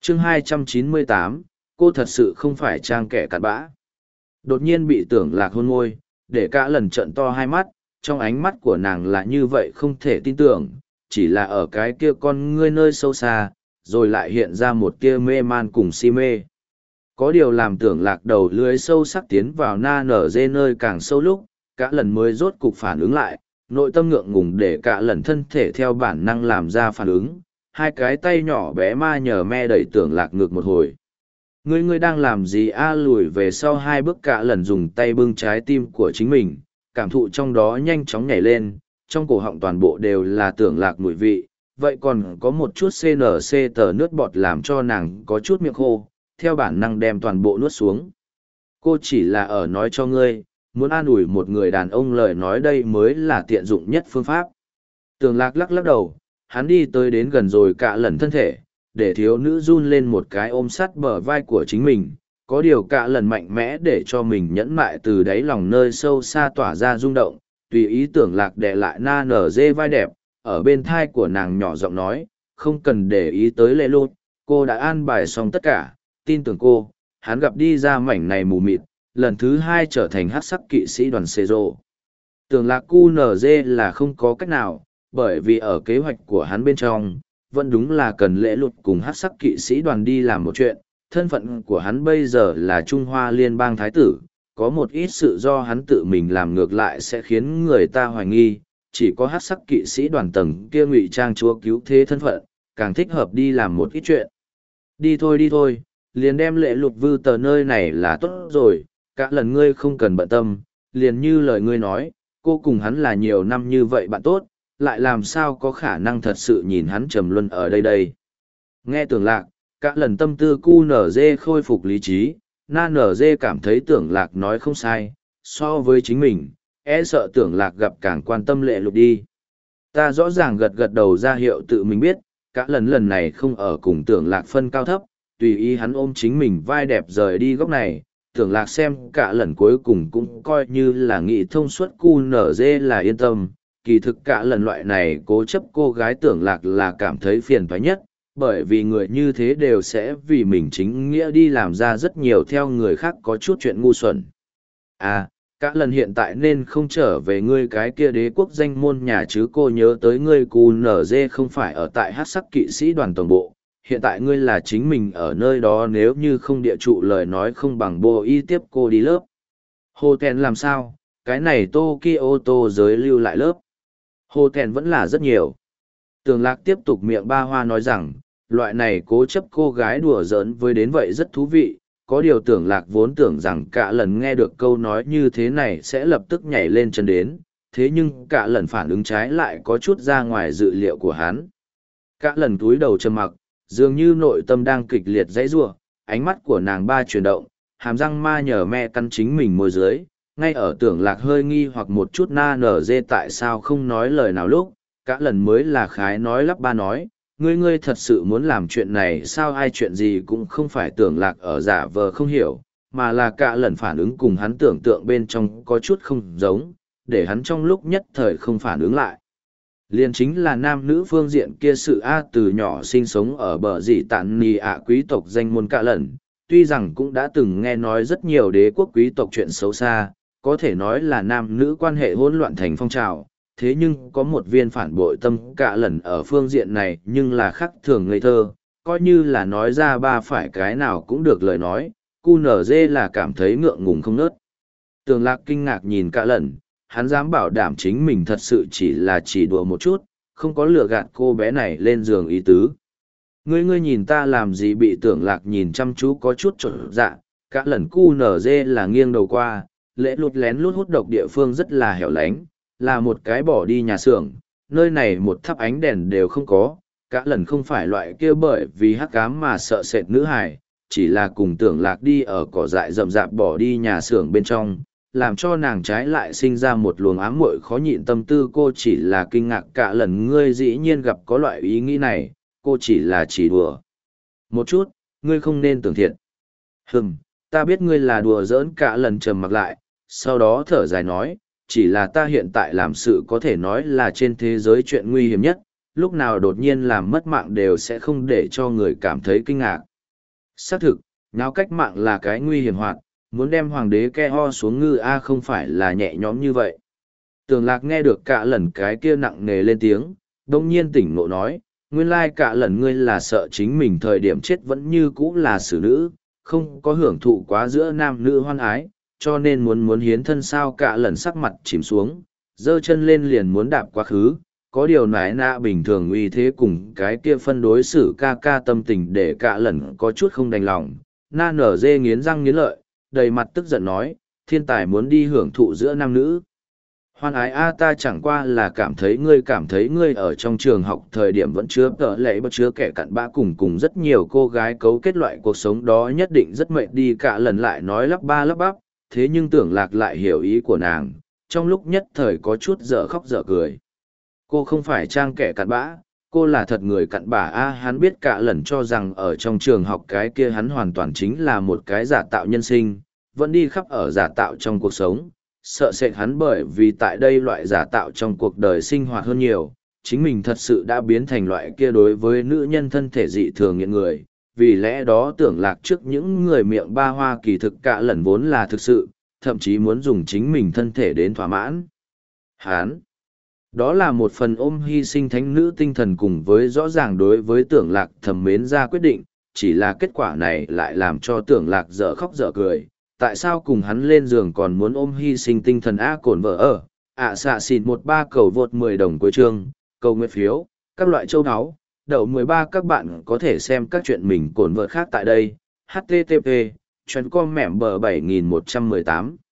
chương 298, cô thật sự không phải trang kẻ cặn bã. Đột nhiên bị Tưởng Lạc hôn môi, để cả lần trận to hai mắt, trong ánh mắt của nàng là như vậy không thể tin tưởng, chỉ là ở cái kia con ngươi nơi sâu xa, rồi lại hiện ra một tia mê man cùng si mê. Có điều làm Tưởng Lạc đầu lưới sâu sắc tiến vào na nở dê nơi càng sâu lúc, cả lần mới rốt cục phản ứng lại, nội tâm ngượng ngùng để cả lần thân thể theo bản năng làm ra phản ứng, hai cái tay nhỏ bé ma nhờ me đẩy Tưởng Lạc ngược một hồi. Ngươi đang làm gì a? Lùi về sau hai bước, cả lần dùng tay bưng trái tim của chính mình, cảm thụ trong đó nhanh chóng nhảy lên, trong cổ họng toàn bộ đều là Tưởng Lạc mùi vị, vậy còn có một chút CNC tờ nước bọt làm cho nàng có chút miệng khô, theo bản năng đem toàn bộ nuốt xuống. Cô chỉ là ở nói cho ngươi, muốn an ủi một người đàn ông lời nói đây mới là tiện dụng nhất phương pháp. Tưởng Lạc lắc lắc đầu, hắn đi tới đến gần rồi cả lần thân thể, để thiếu nữ run lên một cái ôm sát bờ vai của chính mình, có điều cả lần mạnh mẽ để cho mình nhẫn mại từ đáy lòng nơi sâu xa tỏa ra rung động, tùy ý Tưởng Lạc đè lại na nở dê vai đẹp, ở bên thai của nàng nhỏ giọng nói, không cần để ý tới lê lốt, cô đã an bài xong tất cả, tin tưởng cô. Hắn gặp đi ra mảnh này mù mịt, lần thứ hai trở thành hắc sắc kỵ sĩ đoàn xê rô. Tưởng Lạc QNZ là không có cách nào, bởi vì ở kế hoạch của hắn bên trong, vẫn đúng là cần lễ lụt cùng hắc sắc kỵ sĩ đoàn đi làm một chuyện. Thân phận của hắn bây giờ là Trung Hoa Liên bang Thái tử, có một ít sự do hắn tự mình làm ngược lại sẽ khiến người ta hoài nghi, chỉ có hắc sắc kỵ sĩ đoàn tầng kia ngụy trang chúa cứu thế thân phận, càng thích hợp đi làm một ít chuyện. Đi thôi, liền đem lễ lụt vư tờ nơi này là tốt rồi, cả lần ngươi không cần bận tâm, liền như lời ngươi nói, cô cùng hắn là nhiều năm như vậy bạn tốt, lại làm sao có khả năng thật sự nhìn hắn trầm luân ở đây. Nghe Tưởng Lạc, cả lần tâm tư QNZ khôi phục lý trí, na NG cảm thấy Tưởng Lạc nói không sai, so với chính mình, sợ Tưởng Lạc gặp càng quan tâm lễ lụt đi. Ta rõ ràng gật gật đầu ra hiệu tự mình biết, cả lần này không ở cùng Tưởng Lạc phân cao thấp, tùy ý hắn ôm chính mình vai đẹp rời đi góc này, Tưởng Lạc xem cả lần cuối cùng cũng coi như là nghị thông suốt QNZ là yên tâm, kỳ thực cả lần loại này cố chấp cô gái Tưởng Lạc là cảm thấy phiền toái nhất, bởi vì người như thế đều sẽ vì mình chính nghĩa đi làm ra rất nhiều theo người khác có chút chuyện ngu xuẩn. Cả lần hiện tại nên không trở về ngươi cái kia đế quốc danh môn nhà chứ, cô nhớ tới ngươi QNZ không phải ở tại hắc sắc kỵ sĩ đoàn tổng bộ, hiện tại ngươi là chính mình ở nơi đó, nếu như không địa trụ lời nói không bằng bộ y tiếp cô đi lớp. Hotel làm sao, cái này Tokyo tô giới lưu lại lớp. Hotel vẫn là rất nhiều. Tưởng Lạc tiếp tục miệng ba hoa nói rằng, loại này cố chấp cô gái đùa giỡn với đến vậy rất thú vị, có điều Tưởng Lạc vốn tưởng rằng cả lần nghe được câu nói như thế này sẽ lập tức nhảy lên chân đến, thế nhưng cả lần phản ứng trái lại có chút ra ngoài dự liệu của hắn. Cả lần túi đầu trầm mặc, dường như nội tâm đang kịch liệt dãy giụa, ánh mắt của nàng ba chuyển động, hàm răng ma nhờ me căn chính mình môi dưới, ngay ở Tưởng Lạc hơi nghi hoặc một chút na nở dê tại sao không nói lời nào lúc, cả lần mới là khái nói lắp ba nói, ngươi thật sự muốn làm chuyện này sao? Ai chuyện gì cũng không phải Tưởng Lạc ở giả vờ không hiểu, mà là cả lần phản ứng cùng hắn tưởng tượng bên trong có chút không giống, để hắn trong lúc nhất thời không phản ứng lại. Liên chính là nam nữ phương diện kia sự từ nhỏ sinh sống ở bờ dì tản nì quý tộc danh môn cả lần, tuy rằng cũng đã từng nghe nói rất nhiều đế quốc quý tộc chuyện xấu xa, có thể nói là nam nữ quan hệ hỗn loạn thành phong trào, thế nhưng có một viên phản bội tâm cả lần ở phương diện này nhưng là khác thường ngây thơ, coi như là nói ra ba phải cái nào cũng được lời nói, QNZ là cảm thấy ngượng ngùng không nớt. Tưởng Lạc kinh ngạc nhìn cả lần, hắn dám bảo đảm chính mình thật sự chỉ đùa một chút, không có lừa gạt cô bé này lên giường ý tứ. Ngươi nhìn ta làm gì? Bị Tưởng Lạc nhìn chăm chú có chút trộn dạ, cả lần QNZ là nghiêng đầu qua, lễ lút lén lút hút độc địa phương rất là hẻo lánh, là một cái bỏ đi nhà xưởng, nơi này một thắp ánh đèn đều không có, cả lần không phải loại kia bởi vì hắc ám mà sợ sệt nữ hài, chỉ là cùng Tưởng Lạc đi ở cỏ dại rậm rạp bỏ đi nhà xưởng bên trong, làm cho nàng trái lại sinh ra một luồng ám muội khó nhịn tâm tư. Cô chỉ là kinh ngạc cả lần ngươi dĩ nhiên gặp có loại ý nghĩ này, cô chỉ đùa một chút, ngươi không nên tưởng thiệt. Ta biết ngươi là đùa giỡn. Cả lần trầm mặc lại, sau đó thở dài nói, chỉ là ta hiện tại làm sự có thể nói là trên thế giới chuyện nguy hiểm nhất, lúc nào đột nhiên làm mất mạng đều sẽ không để cho người cảm thấy kinh ngạc. Xác thực, nháo cách mạng là cái nguy hiểm hoạt, muốn đem hoàng đế ke ho xuống ngư A không phải là nhẹ nhõm như vậy. Tường lạc nghe được cả lần cái kia nặng nề lên tiếng, đông nhiên tỉnh ngộ nói, nguyên lai cả lần ngươi là sợ chính mình thời điểm chết vẫn như cũ là xử nữ, không có hưởng thụ quá giữa nam nữ hoan ái, cho nên muốn hiến thân sao cả lần sắc mặt chìm xuống, giơ chân lên liền muốn đạp quá khứ, có điều nái nạ bình thường uy thế cùng cái kia phân đối xử ca ca tâm tình để cả lần có chút không đành lòng, na nở dê nghiến răng nghiến lợi, đầy mặt tức giận nói, thiên tài muốn đi hưởng thụ giữa nam nữ. Hoan ái a ta chẳng qua là cảm thấy ngươi ở trong trường học thời điểm vẫn chứa tợ lệ bất chứa kẻ cặn bã cùng rất nhiều cô gái cấu kết loại cuộc sống đó nhất định rất mệt đi cả lần lại nói lắp ba lắp bắp, thế nhưng tưởng lạc lại hiểu ý của nàng, trong lúc nhất thời có chút dở khóc dở cười. Cô không phải trang kẻ cặn bã, cô là thật người cặn bã a hắn biết cả lần cho rằng ở trong trường học cái kia hắn hoàn toàn chính là một cái giả tạo nhân sinh, vẫn đi khắp ở giả tạo trong cuộc sống, sợ sệt hắn bởi vì tại đây loại giả tạo trong cuộc đời sinh hoạt hơn nhiều, chính mình thật sự đã biến thành loại kia đối với nữ nhân thân thể dị thường nghiện người, vì lẽ đó tưởng lạc trước những người miệng ba hoa kỳ thực cả lần vốn là thực sự, thậm chí muốn dùng chính mình thân thể đến thỏa mãn. Hán! Đó là một phần ôm hy sinh thánh nữ tinh thần cùng với rõ ràng đối với tưởng lạc thầm mến ra quyết định, chỉ là kết quả này lại làm cho tưởng lạc dở khóc dở cười. Tại sao cùng hắn lên giường còn muốn ôm hy sinh tinh thần A cồn vợ ở, xạ xịt 13 cầu vượt 10 đồng cuối chương, cầu nguyện phiếu, các loại châu áo, đậu 13 các bạn có thể xem các chuyện mình cồn vợ khác tại đây, http, chuyến com mẻm bờ 7118.